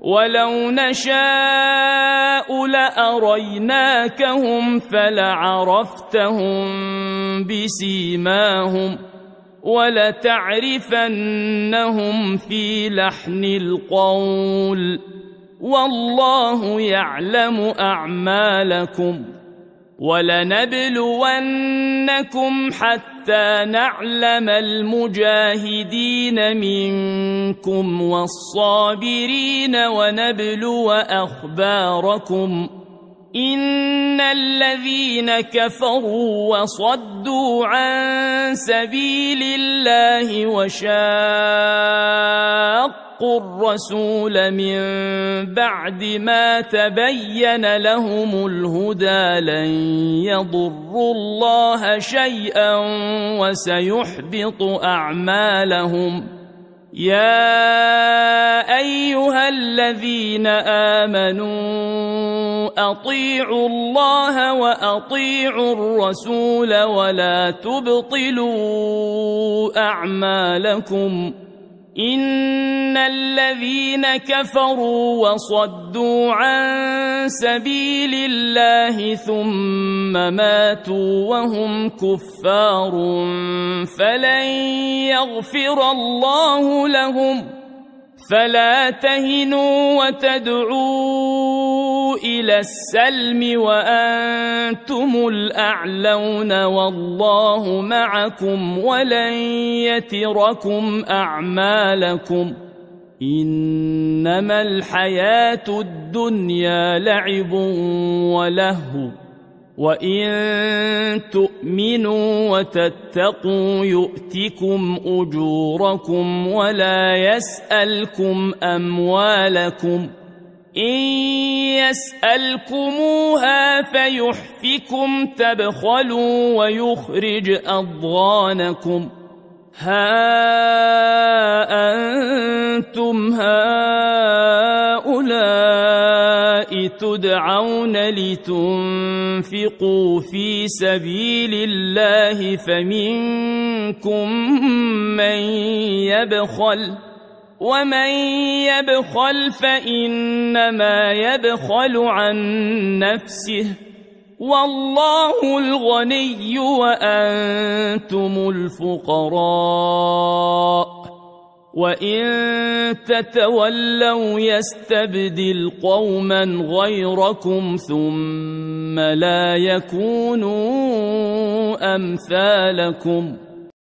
ولو نشاء لأريناكهم فلعرفتهم بسيماهم ولتعرفنهم في لحن القول والله يعلم أعمالكم ولنبلونكم حتى نعلم المجاهدين منكم والصابرين ونبلو أخباركم إن الذين كفروا وصدوا عن سبيل الله وشاقوا الرسول من بعد ما تبين لهم الهدى لن يضروا الله شيئا وسيحبط أعمالهم يا أيها الذين آمنوا أطيعوا الله وأطيعوا الرسول ولا تبطلوا أعمالكم إن الذين كفروا وصدوا عن سبيل الله ثم ماتوا وهم كفار فلن يغفر الله لهم فلا تهنوا وتدعوا إلى السلم وأنتم الأعلون والله معكم ولن يتركم أعمالكم إنما الحياة الدنيا لعب ولهو وإن تؤمنوا وتتقوا يؤتكم أجوركم ولا يسألكم أموالكم إن يسألكموها فيحفكم تبخلوا ويخرج أضغانكم ها أنتم هؤلاء تدعون لتنفقوا في سبيل الله فمنكم من يبخل ومن يبخل فإنما يبخل عن نفسه والله الغني وأنتم الفقراء وإن تتولوا يستبدل قوما غيركم ثم لا يكونوا أمثالكم